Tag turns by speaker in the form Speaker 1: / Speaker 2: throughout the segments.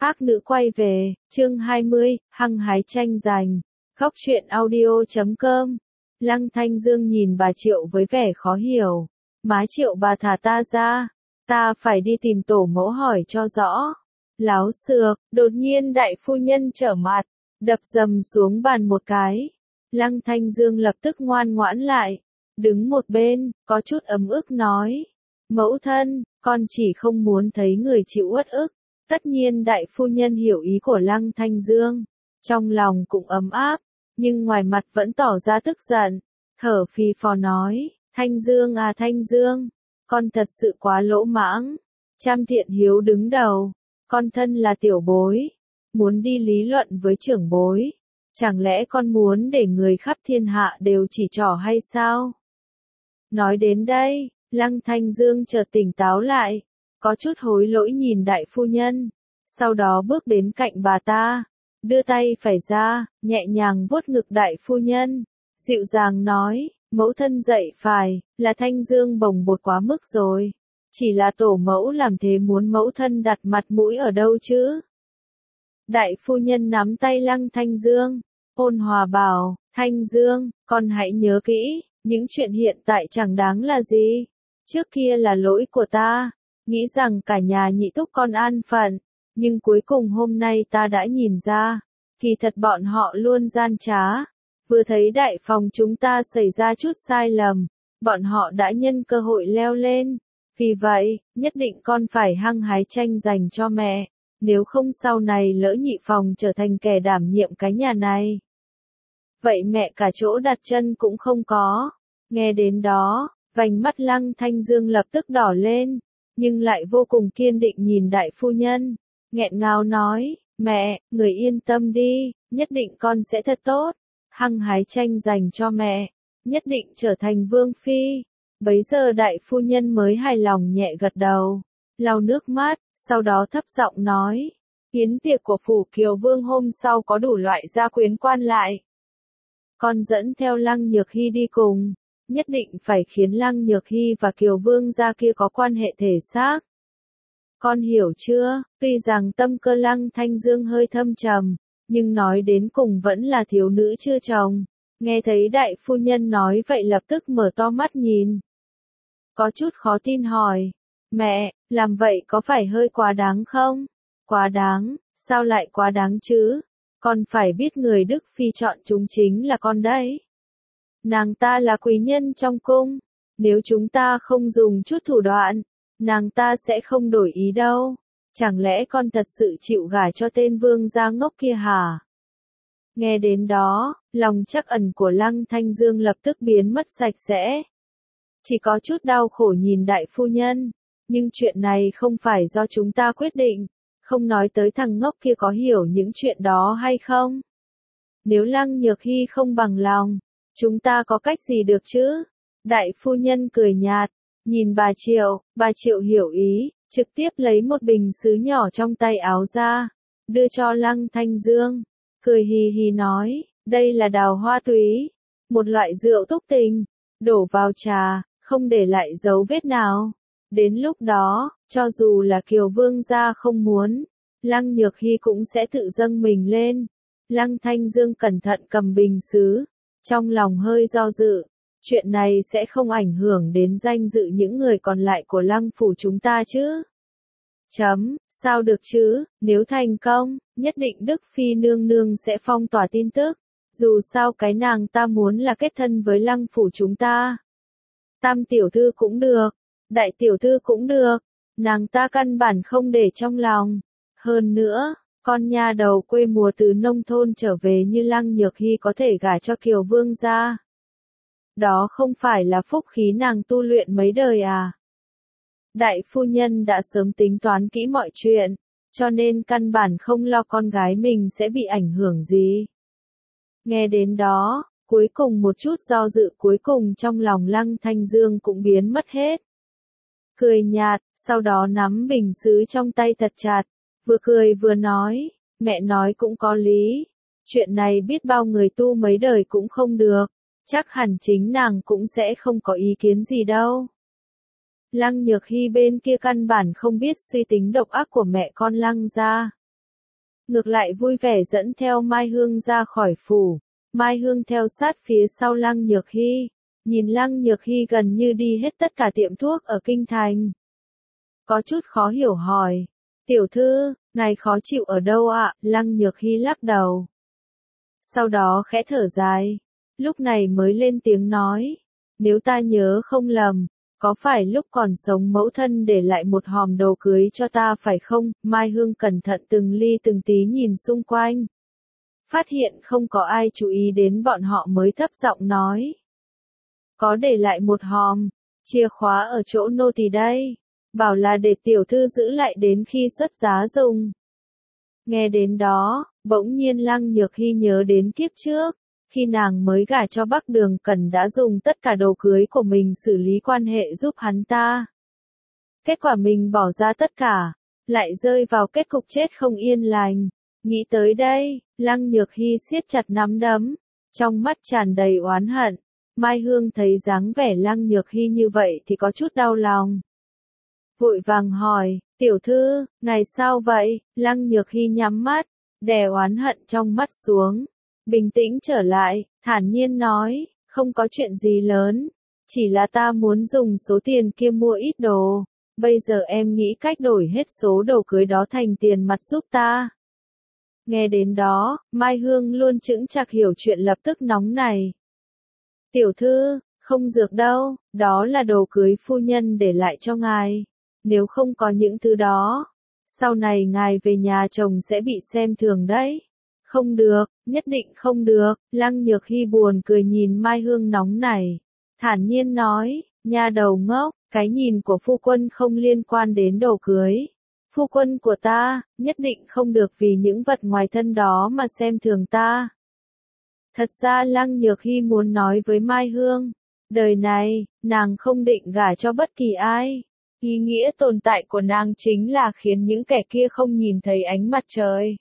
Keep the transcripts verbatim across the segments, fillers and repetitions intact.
Speaker 1: Ác nữ quay về, chương hai mươi, hăng hái tranh giành. Góc truyện audio chấm com. Lăng Thanh Dương nhìn bà Triệu với vẻ khó hiểu. Má Triệu bà thả ta ra. Ta phải đi tìm tổ mẫu hỏi cho rõ. Láo xược, đột nhiên đại phu nhân trở mặt, đập dầm xuống bàn một cái. Lăng Thanh Dương lập tức ngoan ngoãn lại. Đứng một bên, có chút ấm ức nói. Mẫu thân, con chỉ không muốn thấy người chịu uất ức. Tất nhiên đại phu nhân hiểu ý của Lăng Thanh Dương. Trong lòng cũng ấm áp, nhưng ngoài mặt vẫn tỏ ra tức giận. Thở phì phò nói, Thanh Dương à Thanh Dương, con thật sự quá lỗ mãng. Trăm thiện hiếu đứng đầu, con thân là tiểu bối, muốn đi lý luận với trưởng bối. Chẳng lẽ con muốn để người khắp thiên hạ đều chỉ trỏ hay sao? Nói đến đây, Lăng Thanh Dương chợt tỉnh táo lại, có chút hối lỗi nhìn đại phu nhân, sau đó bước đến cạnh bà ta, đưa tay phải ra, nhẹ nhàng vuốt ngực đại phu nhân, dịu dàng nói, mẫu thân dạy phải, là Thanh Dương bồng bột quá mức rồi, chỉ là tổ mẫu làm thế muốn mẫu thân đặt mặt mũi ở đâu chứ? Đại phu nhân nắm tay Lăng Thanh Dương, ôn hòa bảo, Thanh Dương, con hãy nhớ kỹ, những chuyện hiện tại chẳng đáng là gì, trước kia là lỗi của ta. Nghĩ rằng cả nhà nhị thúc con an phận, nhưng cuối cùng hôm nay ta đã nhìn ra, kỳ thật bọn họ luôn gian trá. Vừa thấy đại phòng chúng ta xảy ra chút sai lầm, bọn họ đã nhân cơ hội leo lên. Vì vậy, nhất định con phải hăng hái tranh giành cho mẹ, nếu không sau này lỡ nhị phòng trở thành kẻ đảm nhiệm cái nhà này. Vậy mẹ cả chỗ đặt chân cũng không có. Nghe đến đó, vành mắt Lăng Thanh Dương lập tức đỏ lên. Nhưng lại vô cùng kiên định nhìn đại phu nhân, nghẹn ngào nói, mẹ, người yên tâm đi, nhất định con sẽ thật tốt, hăng hái tranh giành cho mẹ, nhất định trở thành vương phi. Bấy giờ đại phu nhân mới hài lòng nhẹ gật đầu, lau nước mắt, sau đó thấp giọng nói, yến tiệc của phủ Kiều Vương hôm sau có đủ loại gia quyến quan lại. Con dẫn theo Lăng Nhược Hy đi cùng. Nhất định phải khiến Lăng Nhược Hy và Kiều Vương gia kia có quan hệ thể xác. Con hiểu chưa? Tuy rằng tâm cơ Lăng Thanh Dương hơi thâm trầm, nhưng nói đến cùng vẫn là thiếu nữ chưa chồng. Nghe thấy đại phu nhân nói vậy lập tức mở to mắt nhìn. Có chút khó tin hỏi, mẹ, làm vậy có phải hơi quá đáng không? Quá đáng, sao lại quá đáng chứ? Con phải biết người Đức Phi chọn chúng chính là con đấy. Nàng ta là quý nhân trong cung, nếu chúng ta không dùng chút thủ đoạn, nàng ta sẽ không đổi ý đâu. Chẳng lẽ con thật sự chịu gả cho tên vương gia ngốc kia hả? Nghe đến đó, lòng trắc ẩn của Lăng Thanh Dương lập tức biến mất sạch sẽ. Chỉ có chút đau khổ nhìn đại phu nhân, nhưng chuyện này không phải do chúng ta quyết định, không nói tới thằng ngốc kia có hiểu những chuyện đó hay không. Nếu Lăng Nhược Hy không bằng lòng, chúng ta có cách gì được chứ? Đại phu nhân cười nhạt, nhìn bà Triệu, bà Triệu hiểu ý, trực tiếp lấy một bình sứ nhỏ trong tay áo ra, đưa cho Lăng Thanh Dương, cười hì hì nói, đây là đào hoa túy, một loại rượu túc tình, đổ vào trà, không để lại dấu vết nào. Đến lúc đó, cho dù là Kiều Vương gia không muốn, Lăng Nhược Hy cũng sẽ tự dâng mình lên. Lăng Thanh Dương cẩn thận cầm bình sứ. Trong lòng hơi do dự, chuyện này sẽ không ảnh hưởng đến danh dự những người còn lại của Lăng phủ chúng ta chứ? Chấm, sao được chứ, nếu thành công, nhất định Đức Phi nương nương sẽ phong tỏa tin tức, dù sao cái nàng ta muốn là kết thân với Lăng phủ chúng ta. Tam tiểu thư cũng được, đại tiểu thư cũng được, nàng ta căn bản không để trong lòng. Hơn nữa, con nha đầu quê mùa từ nông thôn trở về như Lăng Nhược Hy có thể gả cho Kiều Vương gia. Đó không phải là phúc khí nàng tu luyện mấy đời à? Đại phu nhân đã sớm tính toán kỹ mọi chuyện, cho nên căn bản không lo con gái mình sẽ bị ảnh hưởng gì. Nghe đến đó, cuối cùng một chút do dự cuối cùng trong lòng Lăng Thanh Dương cũng biến mất hết. Cười nhạt, sau đó nắm bình sứ trong tay thật chặt. Vừa cười vừa nói, mẹ nói cũng có lý, chuyện này biết bao người tu mấy đời cũng không được, chắc hẳn chính nàng cũng sẽ không có ý kiến gì đâu. Lăng Nhược Hy bên kia căn bản không biết suy tính độc ác của mẹ con Lăng gia. ngược lại vui vẻ dẫn theo Mai Hương ra khỏi phủ. Mai Hương theo sát phía sau Lăng Nhược Hy, nhìn Lăng Nhược Hy gần như đi hết tất cả tiệm thuốc ở kinh thành. Có chút khó hiểu hỏi, tiểu thư, ngài khó chịu ở đâu ạ? Lăng Nhược Hy lắc đầu. Sau đó khẽ thở dài, lúc này mới lên tiếng nói, nếu ta nhớ không lầm, có phải lúc còn sống mẫu thân để lại một hòm đồ cưới cho ta phải không? Mai Hương cẩn thận từng ly từng tí nhìn xung quanh. Phát hiện không có ai chú ý đến bọn họ mới thấp giọng nói. Có để lại một hòm, chìa khóa ở chỗ nô tỳ đây, bảo là để tiểu thư giữ lại đến khi xuất giá dùng. Nghe đến đó, bỗng nhiên Lăng Nhược Hy nhớ đến kiếp trước, khi nàng mới gả cho Bắc Đường Cẩn đã dùng tất cả đồ cưới của mình xử lý quan hệ giúp hắn ta. Kết quả mình bỏ ra tất cả, lại rơi vào kết cục chết không yên lành. Nghĩ tới đây, Lăng Nhược Hy siết chặt nắm đấm, trong mắt tràn đầy oán hận. Mai Hương thấy dáng vẻ Lăng Nhược Hy như vậy thì có chút đau lòng. Vội vàng hỏi, tiểu thư, ngài sao vậy? Lăng Nhược Hy nhắm mắt, đè oán hận trong mắt xuống. Bình tĩnh trở lại, thản nhiên nói, không có chuyện gì lớn, chỉ là ta muốn dùng số tiền kia mua ít đồ, bây giờ em nghĩ cách đổi hết số đồ cưới đó thành tiền mặt giúp ta. Nghe đến đó, Mai Hương luôn chững chạc hiểu chuyện lập tức nóng này. Tiểu thư, không dược đâu, đó là đồ cưới phu nhân để lại cho ngài, nếu không có những thứ đó, sau này ngài về nhà chồng sẽ bị xem thường đấy. Không được, nhất định không được. Lăng Nhược Hy buồn cười nhìn Mai Hương nóng này, thản nhiên nói, nha đầu ngốc, cái nhìn của phu quân không liên quan đến đồ cưới. Phu quân của ta, nhất định không được vì những vật ngoài thân đó mà xem thường ta. Thật ra Lăng Nhược Hy muốn nói với Mai Hương, đời này, nàng không định gả cho bất kỳ ai. Ý nghĩa tồn tại của nàng chính là khiến những kẻ kia không nhìn thấy ánh mặt trời.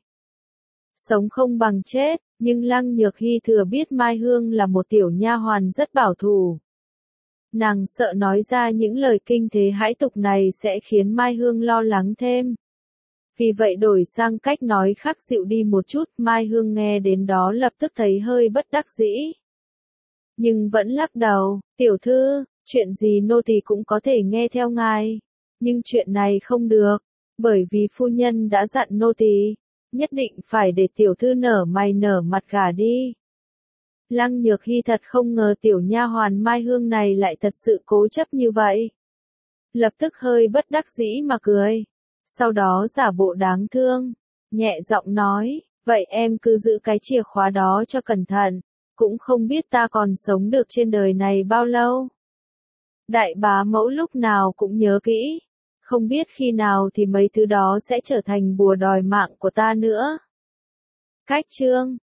Speaker 1: Sống không bằng chết, nhưng Lăng Nhược Hy thừa biết Mai Hương là một tiểu nha hoàn rất bảo thủ. Nàng sợ nói ra những lời kinh thế hãi tục này sẽ khiến Mai Hương lo lắng thêm. Vì vậy đổi sang cách nói khác dịu đi một chút, Mai Hương nghe đến đó lập tức thấy hơi bất đắc dĩ. Nhưng vẫn lắc đầu, tiểu thư, chuyện gì nô tỳ cũng có thể nghe theo ngài. Nhưng chuyện này không được, bởi vì phu nhân đã dặn nô tỳ, nhất định phải để tiểu thư nở mày nở mặt gả đi. Lăng Nhược Hy thật không ngờ tiểu nha hoàn Mai Hương này lại thật sự cố chấp như vậy. Lập tức hơi bất đắc dĩ mà cười. Sau đó giả bộ đáng thương, nhẹ giọng nói, vậy em cứ giữ cái chìa khóa đó cho cẩn thận, cũng không biết ta còn sống được trên đời này bao lâu. Đại bá mẫu lúc nào cũng nhớ kỹ, không biết khi nào thì mấy thứ đó sẽ trở thành bùa đòi mạng của ta nữa. Cách chương